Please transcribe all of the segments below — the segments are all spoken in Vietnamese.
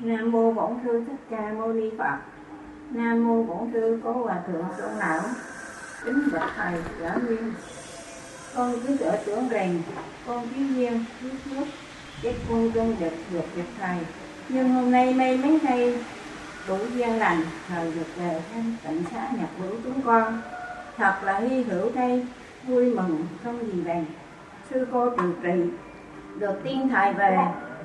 Nam mô Bổn Sư Thích Ca Mâu Ni Phật. Nam mô Bổn Sư Cố Hòa Thượng Trưởng Lão. Kính bạch thầy Giả Nguyên. Con cứ tựa trưởng rèn, con thiếu duyên thiếu phước, chắc con chân được thầy. Nhưng hôm nay may mắn thay đủ duyên lành, thầy được về thăm tịnh xá nhập hữu chúng con. Thật là hy hữu đây, vui mừng không gì bằng. Sư cô trụ trì được tiên thầy về,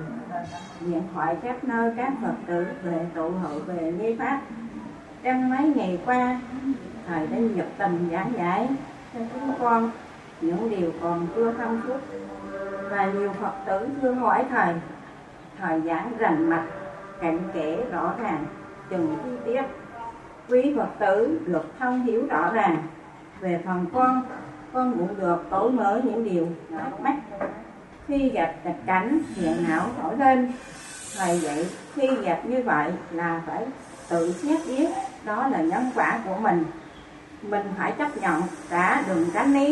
điện thoại các nơi các Phật tử về tụ hội về nghe pháp. Trong mấy ngày qua, thầy đã nhiệt tình giảng giải cho chúng con những điều còn chưa thông suốt, và nhiều Phật tử thương hỏi thầy. Thầy giảng rành mạch, cặn kẽ rõ ràng, từng chi tiết. Quý Phật tử được thông hiểu rõ ràng. Về phần con cũng được tối mở những điều thắc mắc. Khi gặp nghịch cảnh, hiện não nổi lên. Thầy dạy khi gặp như vậy là phải tự xét biết đó là nhân quả của mình. Mình phải chấp nhận, đã đừng tránh né.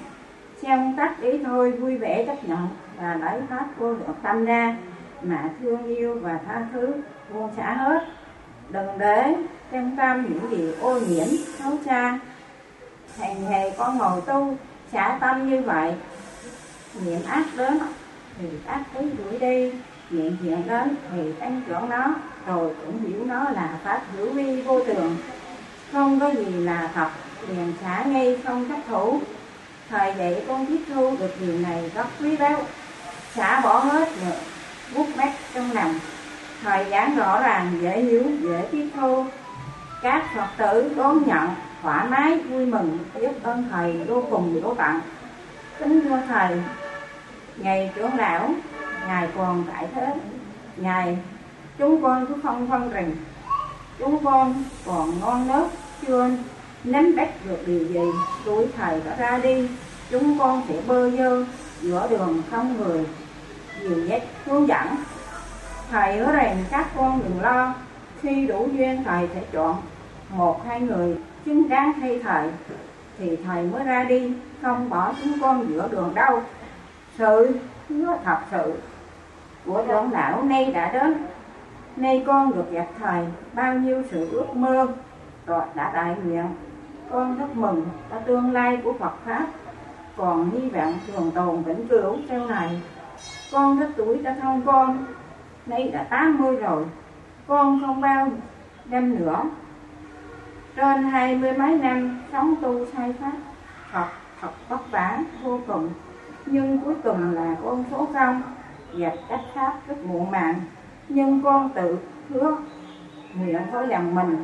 Xem tắt ý thôi, vui vẻ chấp nhận và lấy hết vô lượng tâm ra mà thương yêu và tha thứ, buông xả hết. Đừng để trong tâm những điều ô nhiễm, xấu xa. Hàng ngày con ngồi tu, xả tâm như vậy. Niệm ác đến thì ác ý đuổi đi, niệm thiện đến thì tăng trưởng nó, rồi cũng hiểu nó là pháp hữu vi vô thường. Không có gì là thật, liền xả ngay không chấp thủ. Thầy dạy con tiếp thu được điều này rất quý báu, xả bỏ hết nữa, bút mát trong lòng. Thầy giảng rõ ràng, dễ hiểu, dễ tiếp thu. Các Phật tử đón nhận thoải mái, vui mừng, biết ơn thầy vô cùng vô tận. Kính thưa thầy, ngày trưởng lão, ngài còn tại thế, ngài chúng con cứ phân phân rằng chúng con còn ngon nớt, chưa nắm bắt được điều gì. Tuổi thầy đã ra đi, chúng con sẽ bơ vơ giữa đường không người dìu dắt hướng dẫn. Thầy hứa rằng các con đừng lo, khi đủ duyên thầy sẽ chọn 1-2 người xứng đáng thay thầy thì thầy mới ra đi, không bỏ chúng con giữa đường đâu. Sự hứa thật sự của trưởng lão nay đã đến. Nay con được gặp thầy, bao nhiêu sự ước mơ rồi đã đại nguyện. Con rất mừng cho tương lai của Phật Pháp, còn hy vọng trường tồn vĩnh cửu sau này. Con rất tuổi đã thân con, nay đã 80 rồi. Con không bao năm nữa, trên 20 mấy năm sống tu sai pháp, thật vất vả vô cùng. Nhưng cuối cùng là con số không, gặp cách pháp rất muộn màng. Nhưng con tự hứa nguyện với lòng mình,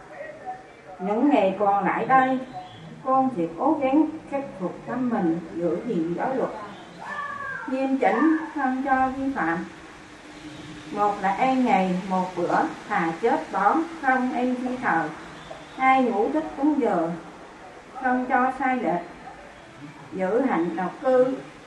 những ngày còn lại đây, con sẽ cố gắng khắc phục tâm mình, giữ gìn giáo luật, nghiêm chỉnh, không cho vi phạm. Một là ăn ngày một bữa, thà chết bỏ, không ăn khi thờ. 2, ngủ thức đúng giờ, không cho sai lệch, giữ hạnh độc cư.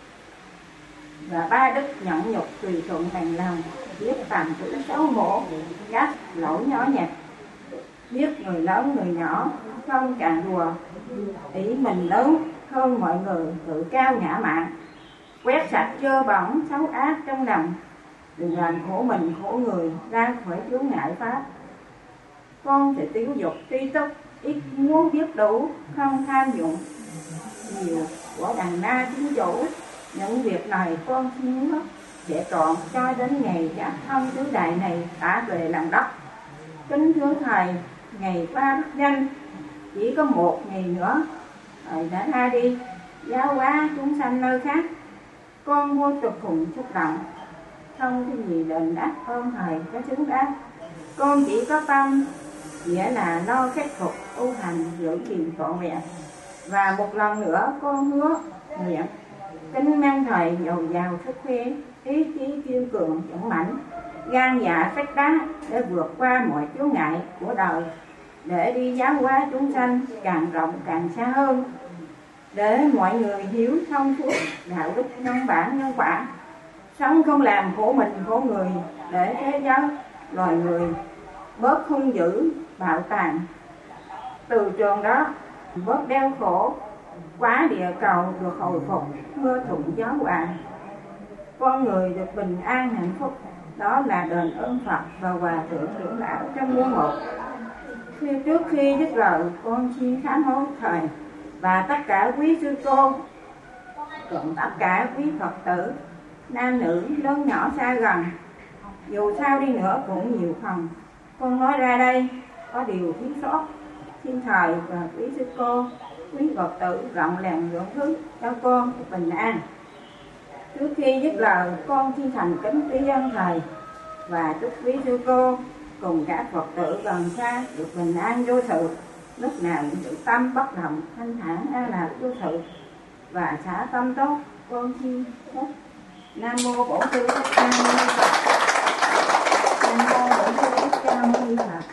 Và 3, đức nhẫn nhục tùy thuận bằng lòng, biết tầm tử xấu hổ, các lỗi nhỏ nhặt, biết người lớn người nhỏ, không càng đùa, ý mình lớn hơn mọi người, tự cao ngã mạn, quét sạch dơ bẩn xấu ác trong lòng, đừng làm khổ mình khổ người, ra khỏi chướng ngại pháp. Con sẽ tiêu dục tri túc, ít muốn biết đủ, không tham dụng nhiều của đàn na chính chủ. Những việc này con xin hứa sẽ trọn cho đến ngày giác thông tứ đại này đã về lòng đất. Kính thưa thầy, ngày qua rất nhanh, chỉ có 1 ngày nữa thầy đã ra đi giáo hóa chúng sanh nơi khác. Con vô cùng xúc động, không cái gì đền đáp ơn thầy có xứng đáng. Con chỉ có tâm nghĩa là lo khắc phục tu hành, giữ gìn trọn vẹn. Và một lần nữa con hứa nguyện kính mang thầy dồi dào sức khỏe, ý chí kiên cường dũng mãnh, gan dạ sắt đá để vượt qua mọi chướng ngại của đời, để đi giáo hóa chúng sanh càng rộng càng xa hơn, để mọi người hiểu thông suốt đạo đức nhân bản nhân quả, sống không làm khổ mình khổ người, để thế giới loài người bớt hung dữ bạo tàn. Từ trường đó bớt đau khổ, quá địa cầu được hồi phục, mưa thuận gió hòa, con người được bình an hạnh phúc, đó là đền ơn Phật và Hòa Thượng trưởng lão trong môn một. Trước khi dứt lời, con xin sám hối thầy và tất cả quý sư cô, cùng tất cả quý Phật tử, nam nữ, lớn nhỏ xa gần. Dù sao đi nữa cũng nhiều phần, con nói ra đây có điều thiếu sót. Xin thầy và quý sư cô, quý Phật tử rộng lòng lượng thứ cho con bình an. Trước khi dứt lời, con xin thành kính tri ân thầy và chúc quý sư cô cùng các Phật tử gần xa được bình an vô sự, lúc nào cũng tự tâm bất động, thanh thản an lạc vô sự và xả tâm tốt. Con xin hết. Nam mô Bổn Sư Thích Ca Mâu Ni Phật. Nam mô Bổn Sư Thích Ca Mâu Ni Phật.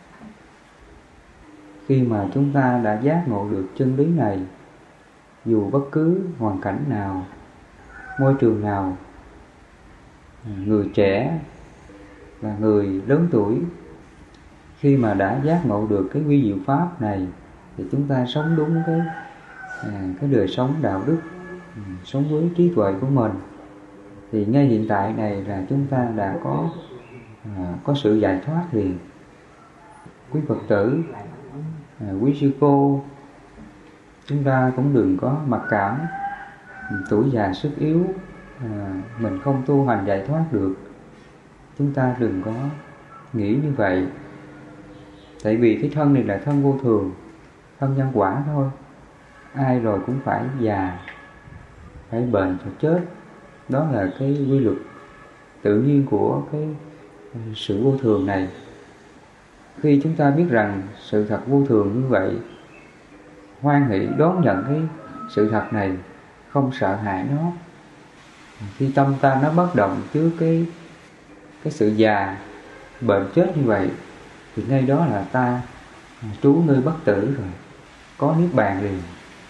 Khi mà chúng ta đã giác ngộ được chân lý này, dù bất cứ hoàn cảnh nào, môi trường nào, người trẻ và người lớn tuổi, khi mà đã giác ngộ được cái vi diệu pháp này thì chúng ta sống đúng cái đời sống đạo đức, sống với trí tuệ của mình, thì ngay hiện tại này là chúng ta đã có sự giải thoát liền. Quý Phật tử, quý sư cô, chúng ta cũng đừng có mặc cảm tuổi già sức yếu, mình không tu hành giải thoát được. Chúng ta đừng có nghĩ như vậy. Tại vì cái thân này là thân vô thường, thân nhân quả thôi. Ai rồi cũng phải già, phải bệnh, phải chết. Đó là cái quy luật tự nhiên của cái sự vô thường này. Khi chúng ta biết rằng sự thật vô thường như vậy, hoan hỷ đón nhận cái sự thật này, không sợ hãi nó. Khi tâm ta nó bất động trước cái sự già, bệnh chết như vậy, thì ngay đó là ta trú nơi bất tử rồi, có niết bàn liền.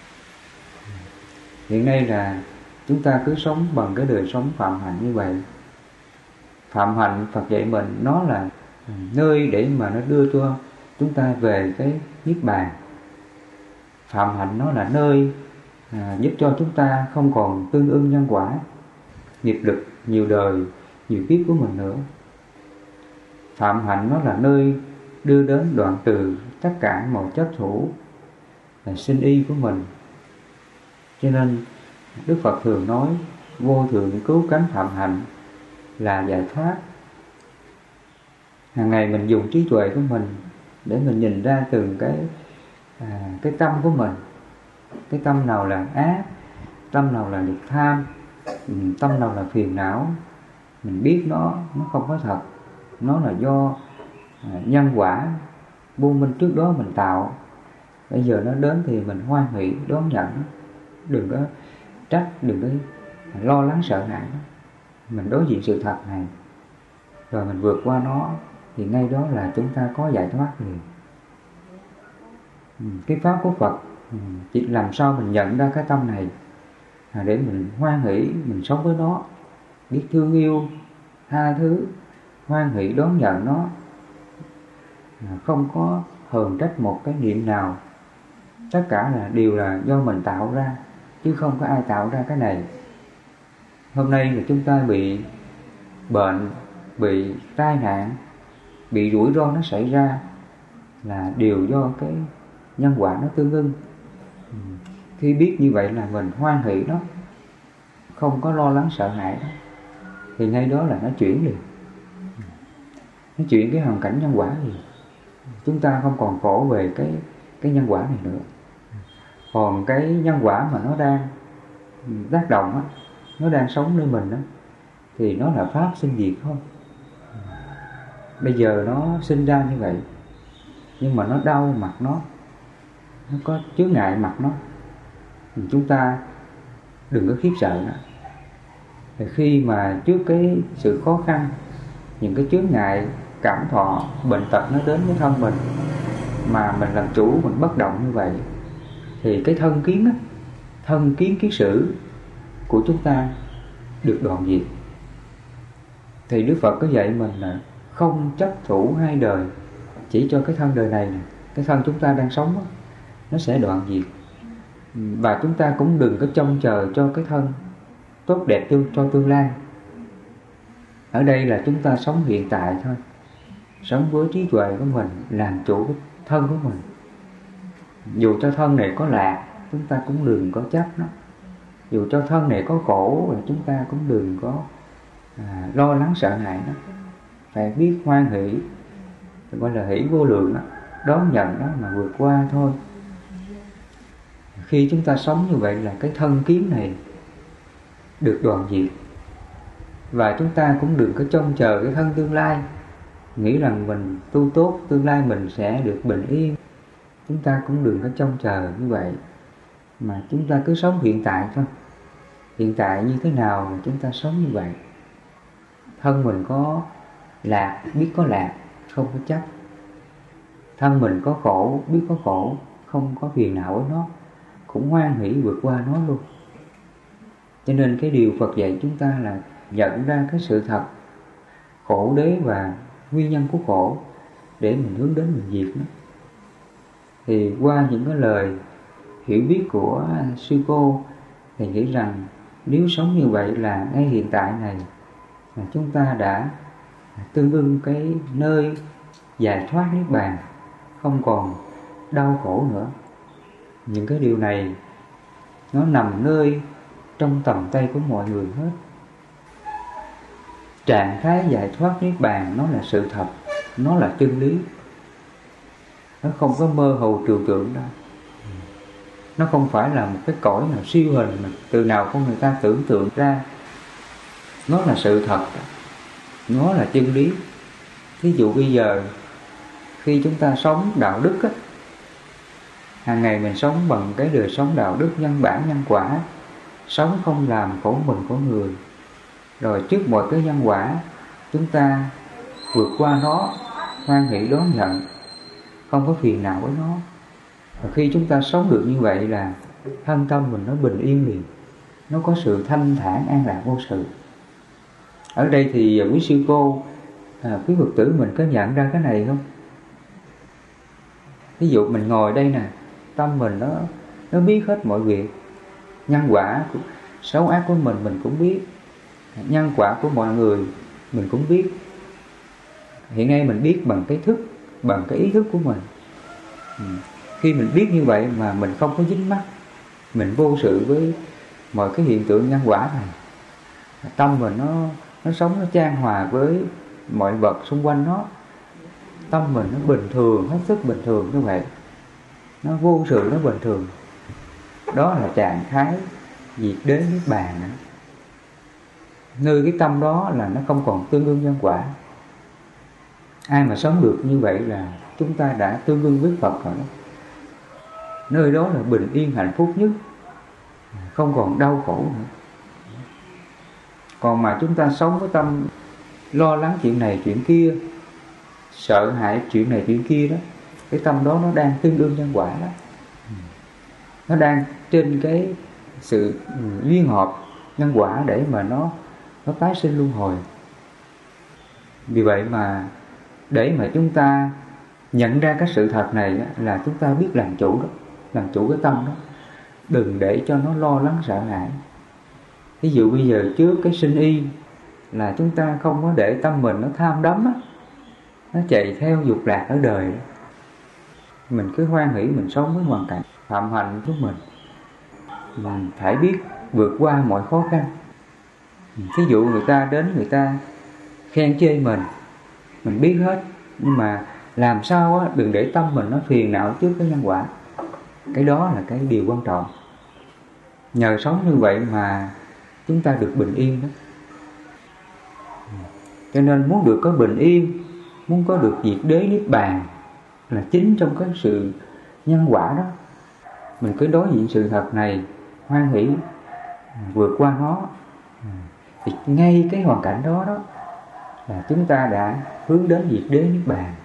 Hiện nay là chúng ta cứ sống bằng cái đời sống phạm hạnh như vậy. Phạm hạnh Phật dạy mình nó là nơi để mà nó đưa cho chúng ta về cái niết bàn. Phạm hạnh nó là nơi giúp cho chúng ta không còn tương ưng nhân quả, nghiệp lực nhiều đời, nhiều kiếp của mình nữa. Phạm hạnh nó là nơi đưa đến đoạn trừ tất cả mọi chấp thủ, là sinh y của mình. Cho nên Đức Phật thường nói vô thượng cứu cánh phạm hạnh là giải thoát. Hàng ngày mình dùng trí tuệ của mình để mình nhìn ra từng cái tâm của mình. Cái tâm nào là ác, tâm nào là dục tham, tâm nào là phiền não. Mình biết nó không có thật, nó là do nhân quả vô minh trước đó mình tạo. Bây giờ nó đến thì mình hoan hỷ đón nhận, đừng có trách, đừng có lo lắng sợ hãi. Mình đối diện sự thật này rồi mình vượt qua nó, thì ngay đó là chúng ta có giải thoát liền. Cái pháp của Phật chỉ làm sao mình nhận ra cái tâm này để mình hoan hỷ, mình sống với nó, biết thương yêu, tha thứ, hoan hỷ đón nhận nó, không có hờn trách một cái niệm nào. Tất cả đều là do mình tạo ra, chứ không có ai tạo ra cái này. Hôm nay là chúng ta bị bệnh, bị tai nạn, bị rủi ro nó xảy ra là đều do cái nhân quả nó tương ưng. Khi biết như vậy là mình hoan hỷ nó, không có lo lắng sợ hãi đó, thì ngay đó là nó chuyển liền. Nó chuyển cái hoàn cảnh nhân quả liền. Chúng ta không còn khổ về cái nhân quả này nữa. Còn cái nhân quả mà nó đang tác động á, nó đang sống nơi mình á, thì nó là pháp sinh diệt thôi. Bây giờ nó sinh ra như vậy, nhưng mà nó đau mặt nó có chướng ngại mặt nó, chúng ta đừng có khiếp sợ nữa. Thì khi mà trước cái sự khó khăn, những cái chướng ngại cảm thọ, bệnh tật nó đến với thân mình, mà mình làm chủ, mình bất động như vậy, thì cái thân kiến á, thân kiến kiết sử của chúng ta được đoạn diệt. Thì Đức Phật có dạy mình là không chấp thủ hai đời, chỉ cho cái thân đời này, cái thân chúng ta đang sống đó, nó sẽ đoạn diệt. Và chúng ta cũng đừng có trông chờ cho cái thân tốt đẹp cho tương lai. Ở đây là chúng ta sống hiện tại thôi, sống với trí tuệ của mình, làm chủ cái thân của mình. Dù cho thân này có lạc, chúng ta cũng đừng có chấp nó. Dù cho thân này có khổ, chúng ta cũng đừng có lo lắng sợ hãi nó. Phải biết hoan hỷ, gọi là hỷ vô lượng đó, đón nhận đó mà vượt qua thôi. Khi chúng ta sống như vậy là cái thân kiến này được đoạn diệt. Và chúng ta cũng đừng có trông chờ cái thân tương lai, nghĩ rằng mình tu tốt, tương lai mình sẽ được bình yên. Chúng ta cũng đừng có trông chờ như vậy, mà chúng ta cứ sống hiện tại thôi. Hiện tại như thế nào mà chúng ta sống như vậy. Thân mình có lạc, biết có lạc, không có chấp. Thân mình có khổ, biết có khổ, không có phiền não với nó, cũng hoan hỷ vượt qua nó luôn. Cho nên cái điều Phật dạy chúng ta là nhận ra cái sự thật khổ đế và nguyên nhân của khổ để mình hướng đến mình diệt nó. Thì qua những cái lời hiểu biết của sư cô thì nghĩ rằng nếu sống như vậy là ngay hiện tại này là chúng ta đã tương ưng cái nơi giải thoát niết bàn, không còn đau khổ nữa. Những cái điều này nó nằm nơi trong tầm tay của mọi người hết. Trạng thái giải thoát niết bàn nó là sự thật, nó là chân lý. Nó không có mơ hồ trừu tượng đâu. Nó không phải là một cái cõi nào siêu hình mà từ nào con người ta tưởng tượng ra. Nó là sự thật, nó là chân lý. Thí dụ bây giờ khi chúng ta sống đạo đức á, hàng ngày mình sống bằng cái đời sống đạo đức nhân bản nhân quả, sống không làm khổ mình khổ người. Rồi trước mọi cái nhân quả chúng ta vượt qua nó, hoan hỷ đón nhận, không có phiền não với nó. Và khi chúng ta sống được như vậy là thân tâm mình nó bình yên liền, nó có sự thanh thản an lạc vô sự. Ở đây thì quý sư cô, quý Phật tử mình có nhận ra cái này không? Ví dụ mình ngồi đây nè, tâm mình nó biết hết mọi việc. Nhân quả xấu ác của mình cũng biết. Nhân quả của mọi người mình cũng biết. Hiện nay mình biết bằng cái thức, bằng cái ý thức của mình. Khi mình biết như vậy mà mình không có dính mắc, mình vô sự với mọi cái hiện tượng nhân quả này, tâm mình nó sống, nó chan hòa với mọi vật xung quanh nó. Tâm mình nó bình thường, hết sức bình thường như vậy, nó vô sự, nó bình thường. Đó là trạng thái diệt đế niết bàn. Nơi cái tâm đó là nó không còn tương ưng nhân quả. Ai mà sống được như vậy là chúng ta đã tương ưng với Phật rồi đó. Nơi đó là bình yên hạnh phúc nhất, không còn đau khổ nữa. Còn mà chúng ta sống với tâm lo lắng chuyện này chuyện kia, sợ hãi chuyện này chuyện kia đó, cái tâm đó nó đang tương đương nhân quả đó. Nó đang trên cái sự duyên hợp nhân quả để mà nó tái sinh luân hồi. Vì vậy mà để mà chúng ta nhận ra cái sự thật này là chúng ta biết làm chủ đó, làm chủ cái tâm đó, đừng để cho nó lo lắng sợ hãi. Ví dụ bây giờ trước cái sinh y là chúng ta không có để tâm mình nó tham đắm á, nó chạy theo dục lạc ở đời đó. Mình cứ hoan hỷ mình sống với hoàn cảnh phạm hạnh của mình phải biết vượt qua mọi khó khăn. Ví dụ người ta đến người ta khen chê mình biết hết, nhưng mà làm sao á, đừng để tâm mình nó phiền não trước cái nhân quả. Cái đó là cái điều quan trọng. Nhờ sống như vậy mà chúng ta được bình yên đó. Cho nên muốn được có bình yên, muốn có được diệt đế niết bàn là chính trong cái sự nhân quả đó. Mình cứ đối diện sự thật này, hoan hỷ vượt qua nó, thì ngay cái hoàn cảnh đó đó là chúng ta đã hướng đến diệt đế niết bàn.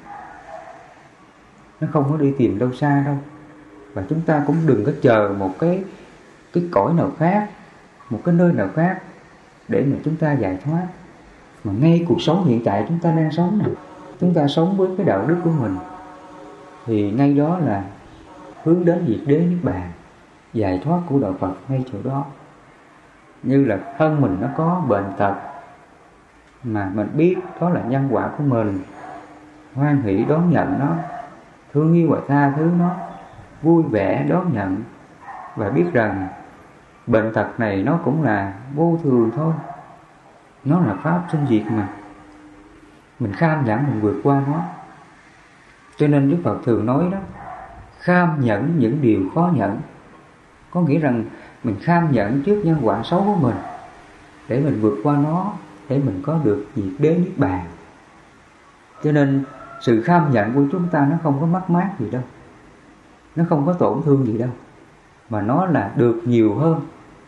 Nó không có đi tìm đâu xa đâu. Và chúng ta cũng đừng có chờ một cái cõi nào khác, một cái nơi nào khác để mà chúng ta giải thoát. Mà ngay cuộc sống hiện tại chúng ta đang sống này, chúng ta sống với cái đạo đức của mình, thì ngay đó là hướng đến diệt đế niết bàn, giải thoát của đạo Phật ngay chỗ đó. Như là thân mình nó có bệnh tật, mà mình biết đó là nhân quả của mình, hoan hỷ đón nhận nó, thương yêu và tha thứ nó, vui vẻ đón nhận, và biết rằng bệnh tật này nó cũng là vô thường thôi, nó là pháp sinh diệt mà, mình kham nhẫn mình vượt qua nó. Cho nên Đức Phật thường nói đó, kham nhẫn những điều khó nhẫn. Có nghĩa rằng mình kham nhẫn trước nhân quả xấu của mình để mình vượt qua nó, để mình có được diệt đế niết bàn. Cho nên sự kham nhẫn của chúng ta nó không có mất mát gì đâu, nó không có tổn thương gì đâu, mà nó là được nhiều hơn.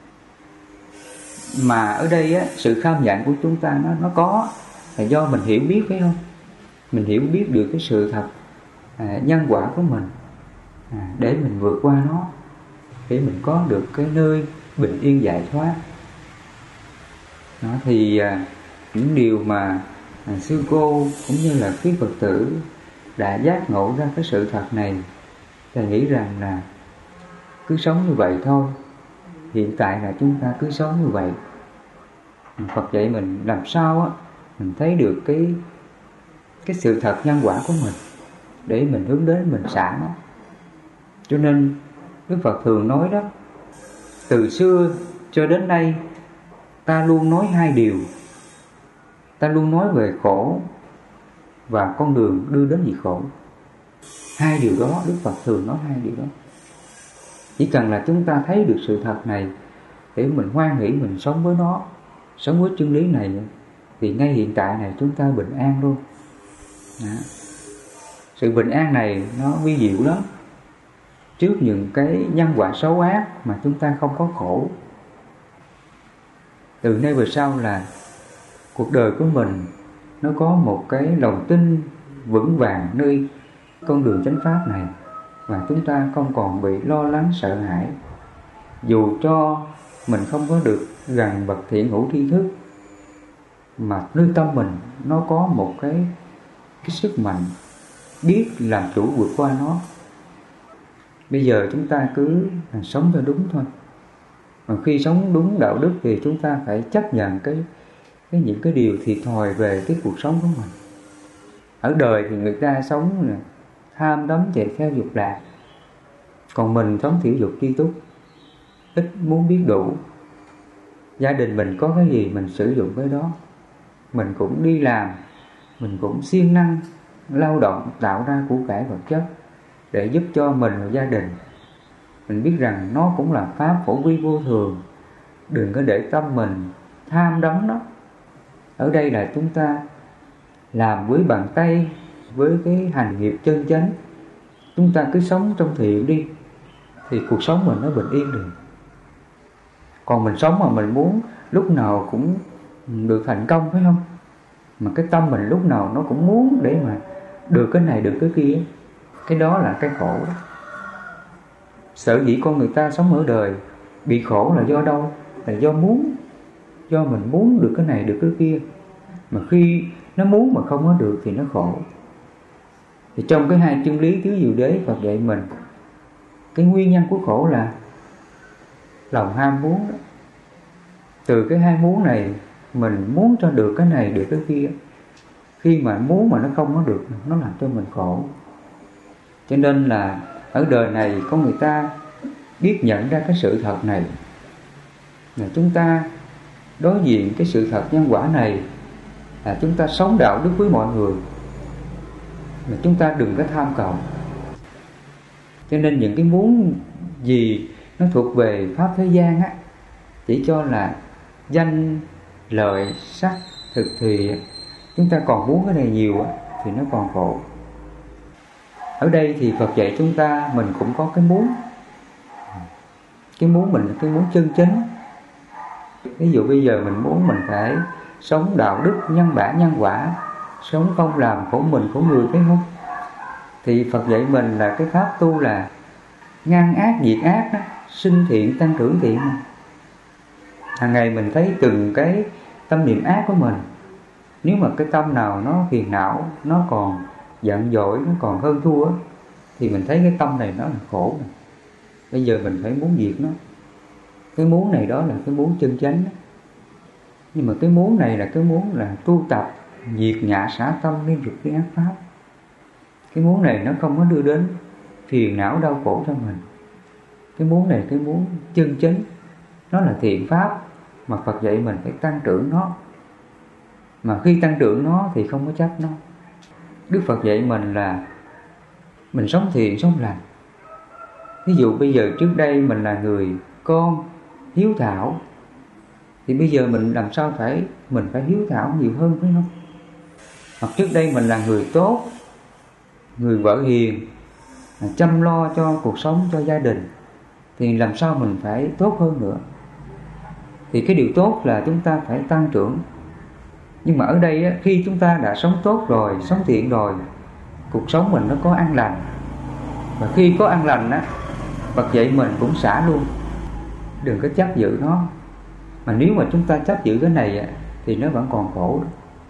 Mà ở đây á, sự kham nhẫn của chúng ta nó có là do mình hiểu biết, phải không? Mình hiểu biết được cái sự thật nhân quả của mình, để mình vượt qua nó, để mình có được cái nơi bình yên giải thoát. Đó thì những điều mà sư cô cũng như là quý Phật tử đã giác ngộ ra cái sự thật này, thầy nghĩ rằng là cứ sống như vậy thôi. Hiện tại là chúng ta cứ sống như vậy. Phật dạy mình làm sao á, mình thấy được cái sự thật nhân quả của mình để mình hướng đến mình xả nó. Cho nên Đức Phật thường nói đó, từ xưa cho đến nay ta luôn nói hai điều. Ta luôn nói về khổ và con đường đưa đến diệt khổ. Hai điều đó, Đức Phật thường nói hai điều đó. Chỉ cần là chúng ta thấy được sự thật này để mình hoan hỷ mình sống với nó, sống với chân lý này, thì ngay hiện tại này chúng ta bình an luôn. Đó. Sự bình an này nó vi diệu lắm. Trước những cái nhân quả xấu ác mà chúng ta không có khổ. Từ nay về sau là cuộc đời của mình nó có một cái lòng tin vững vàng nơi con đường chánh pháp này, và chúng ta không còn bị lo lắng sợ hãi. Dù cho mình không có được gần bậc thiện hữu tri thức, mà nơi tâm mình nó có một cái sức mạnh biết làm chủ vượt qua nó. Bây giờ chúng ta cứ sống cho đúng thôi. Mà khi sống đúng đạo đức thì chúng ta phải chấp nhận những cái điều thiệt thòi về cái cuộc sống của mình. Ở đời thì người ta sống tham đắm chạy theo dục lạc, còn mình sống thiểu dục tri túc, ít muốn biết đủ. Gia đình mình có cái gì mình sử dụng cái đó. Mình cũng đi làm, mình cũng siêng năng lao động tạo ra của cải vật chất để giúp cho mình và gia đình. Mình biết rằng nó cũng là pháp phổ vi vô thường. Đừng có để tâm mình tham đắm nó. Ở đây là chúng ta làm với bàn tay, với cái hành nghiệp chân chánh. Chúng ta cứ sống trong thiện đi, thì cuộc sống mình nó bình yên được. Còn mình sống mà mình muốn lúc nào cũng được thành công, phải không? Mà cái tâm mình lúc nào nó cũng muốn để mà được cái này được cái kia, cái đó là cái khổ đó. Sở dĩ con người ta sống ở đời bị khổ là do đâu? Là do muốn. Do mình muốn được cái này được cái kia, mà khi nó muốn mà không có được thì nó khổ. Thì trong cái hai chân lý tứ diệu đế Phật dạy mình, cái nguyên nhân của khổ là lòng ham muốn đó. Từ cái ham muốn này, mình muốn cho được cái này được cái kia, khi mà muốn mà nó không có được, nó làm cho mình khổ. Cho nên là ở đời này có người ta biết nhận ra cái sự thật này, là chúng ta đối diện cái sự thật nhân quả này, là chúng ta sống đạo đức với mọi người, mà chúng ta đừng có tham cầu. Cho nên những cái muốn gì nó thuộc về pháp thế gian á, chỉ cho là danh, lợi, sắc, thực, thì chúng ta còn muốn cái này nhiều á, thì nó còn khổ. Ở đây thì Phật dạy chúng ta mình cũng có cái muốn. Cái muốn mình là cái muốn chân chính. Ví dụ bây giờ mình muốn mình phải sống đạo đức, nhân bản, nhân quả, sống không làm khổ mình, khổ người, thấy không? Thì Phật dạy mình là cái pháp tu là ngăn ác, diệt ác đó, sinh thiện, tăng trưởng thiện. Hàng ngày mình thấy từng cái tâm niệm ác của mình. Nếu mà cái tâm nào nó phiền não, nó còn giận dỗi, nó còn hơn thua, thì mình thấy cái tâm này nó là khổ này. Bây giờ mình phải muốn diệt nó. Cái muốn này đó là cái muốn chân chánh đó. Nhưng mà cái muốn này là cái muốn là tu tập diệt ngã xả tâm liên dục cái ác pháp. Cái muốn này nó không có đưa đến phiền não đau khổ cho mình. Cái muốn này cái muốn chân chính, nó là thiện pháp mà Phật dạy mình phải tăng trưởng nó. Mà khi tăng trưởng nó thì không có chấp nó. Đức Phật dạy mình là mình sống thiện, sống lành. Ví dụ bây giờ trước đây mình là người con hiếu thảo, thì bây giờ mình làm sao mình phải hiếu thảo nhiều hơn, phải không? Hoặc trước đây mình là người tốt, người vợ hiền, chăm lo cho cuộc sống, cho gia đình, thì làm sao mình phải tốt hơn nữa. Thì cái điều tốt là chúng ta phải tăng trưởng. Nhưng mà ở đây khi chúng ta đã sống tốt rồi, sống thiện rồi, cuộc sống mình nó có an lành. Và khi có an lành Phật dạy mình cũng xả luôn, đừng có chấp giữ nó. Mà nếu mà chúng ta chấp giữ cái này thì nó vẫn còn khổ.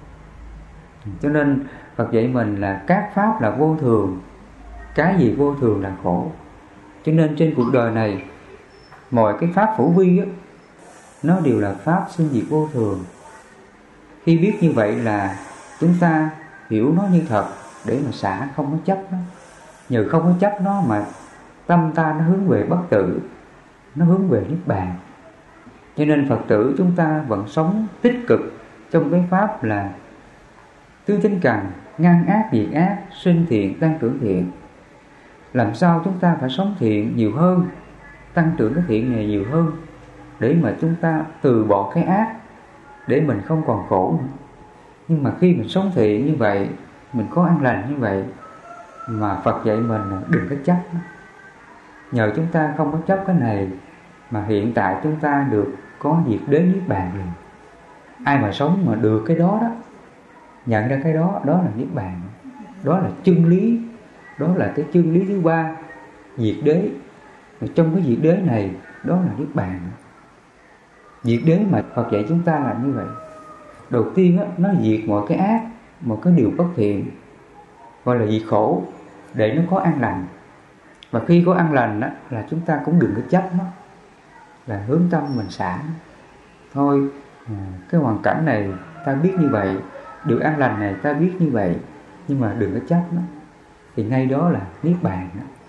Cho nên Phật dạy mình là các pháp là vô thường, cái gì vô thường là khổ. Cho nên trên cuộc đời này mọi cái pháp phổ vi nó đều là pháp sinh diệt vô thường. Khi biết như vậy là chúng ta hiểu nó như thật để mà xả, không có chấp nó. Nhờ không có chấp nó mà tâm ta nó hướng về bất tử, nó hướng về niết bàn. Cho nên Phật tử chúng ta vẫn sống tích cực trong cái pháp là tứ chánh cần, ngăn ác diệt ác, sinh thiện tăng trưởng thiện. Làm sao chúng ta phải sống thiện nhiều hơn, tăng trưởng cái thiện này nhiều hơn, để mà chúng ta từ bỏ cái ác, để mình không còn khổ nữa. Nhưng mà khi mình sống thiện như vậy, mình có an lành như vậy, mà Phật dạy mình đừng có chấp nó. Nhờ chúng ta không có chấp cái này mà hiện tại chúng ta được có việc đến niết bàn liền. Ai mà sống mà được cái đó nhận ra cái đó là niết bàn, đó là chân lý, đó là cái chân lý thứ ba, diệt đế. Và trong cái diệt đế này, đó là niết bàn. Diệt đế mà Phật dạy chúng ta là như vậy. Đầu tiên nó diệt mọi cái ác, mọi cái điều bất thiện, gọi là diệt khổ, để nó có an lành. Và khi có an lành là chúng ta cũng đừng có chấp nó, là hướng tâm mình xả. Thôi cái hoàn cảnh này ta biết như vậy, được an lành này ta biết như vậy, nhưng mà đừng có chấp nó, thì ngay đó là niết bàn.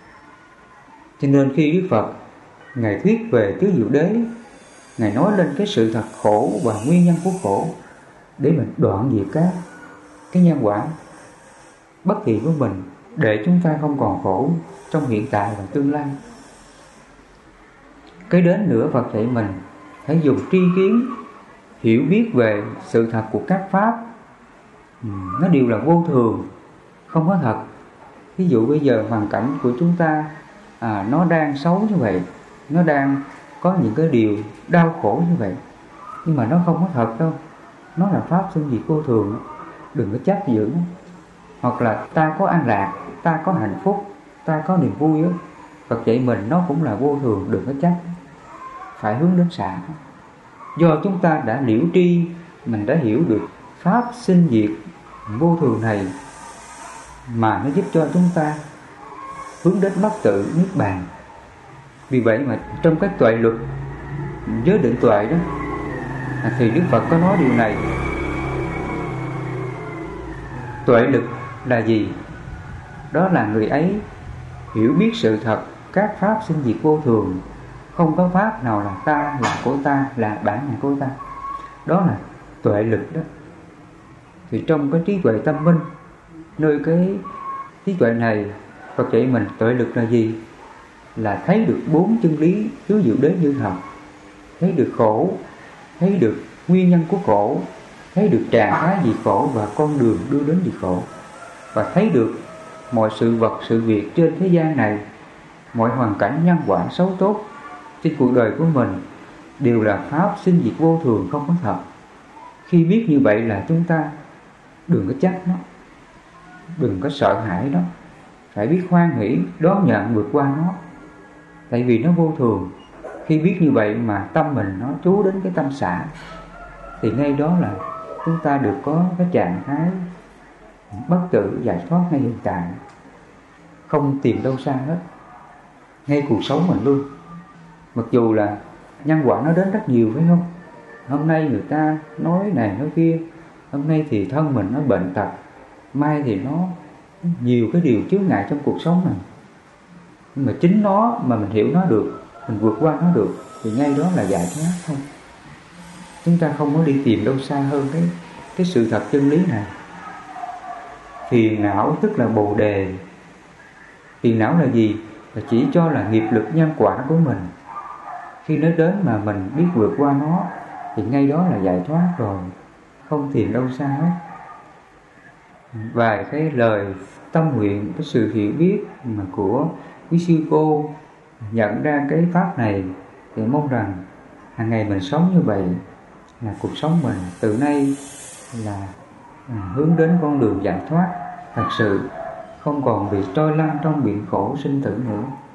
Cho nên khi Đức Phật Ngài thuyết về tứ diệu đế, Ngài nói lên cái sự thật khổ và nguyên nhân của khổ, để mình đoạn diệt cái nhân quả bất thiện của mình, để chúng ta không còn khổ trong hiện tại và tương lai. Cái đến nữa Phật dạy mình hãy dùng tri kiến hiểu biết về sự thật của các pháp. Nó đều là vô thường, không có thật. Ví dụ bây giờ hoàn cảnh của chúng ta nó đang xấu như vậy, nó đang có những cái điều đau khổ như vậy, nhưng mà nó không có thật đâu. Nó là pháp sinh diệt vô thường, đừng có chấp giữ. Hoặc là ta có an lạc, ta có hạnh phúc, ta có niềm vui Phật dạy mình nó cũng là vô thường, đừng có chấp, phải hướng đến xả. Do chúng ta đã liễu tri, mình đã hiểu được pháp sinh diệt vô thường này, mà nó giúp cho chúng ta hướng đến bất tử niết bàn. Vì vậy mà trong cái tuệ luật, giới định tuệ đó, thì Đức Phật có nói điều này. Tuệ lực là gì? Đó là người ấy hiểu biết sự thật các pháp sinh diệt vô thường, không có pháp nào là ta, là của ta, là bản ngã của ta. Đó là tuệ lực đó. Thì trong cái trí tuệ tâm minh, nơi cái trí tuệ này, Phật dạy mình tuệ lực là gì? Là thấy được bốn chân lý tứ diệu đế như thật, thấy được khổ, thấy được nguyên nhân của khổ, thấy được trạng thái diệt khổ và con đường đưa đến diệt khổ, và thấy được mọi sự vật sự việc trên thế gian này, mọi hoàn cảnh nhân quả xấu tốt trên cuộc đời của mình đều là pháp sinh diệt vô thường, không có thật. Khi biết như vậy là chúng ta đừng có chấp nó, đừng có sợ hãi nó, phải biết hoan hỷ đón nhận vượt qua nó. Tại vì nó vô thường. Khi biết như vậy mà tâm mình nó chú đến cái tâm xả, thì ngay đó là chúng ta được có cái trạng thái bất tử giải thoát ngay hiện tại, không tìm đâu xa hết, ngay cuộc sống mình luôn. Mặc dù là nhân quả nó đến rất nhiều, phải không? Hôm nay người ta nói này nói kia, hôm nay thì thân mình nó bệnh tật, mai thì nó nhiều cái điều chướng ngại trong cuộc sống này. Nhưng mà chính nó mà mình hiểu nó được, mình vượt qua nó được, thì ngay đó là giải thoát thôi. Chúng ta không có đi tìm đâu xa hơn cái sự thật chân lý này. Phiền não tức là bồ đề. Phiền não là gì? Là chỉ cho là nghiệp lực nhân quả của mình. Khi nó đến mà mình biết vượt qua nó, thì ngay đó là giải thoát rồi, không tìm đâu xa hết. Vài cái lời tâm nguyện, cái sự hiểu biết mà của quý sư cô nhận ra cái pháp này, thì mong rằng hàng ngày mình sống như vậy là cuộc sống mình từ nay là hướng đến con đường giải thoát thật sự, không còn bị trôi lăn trong biển khổ sinh tử nữa.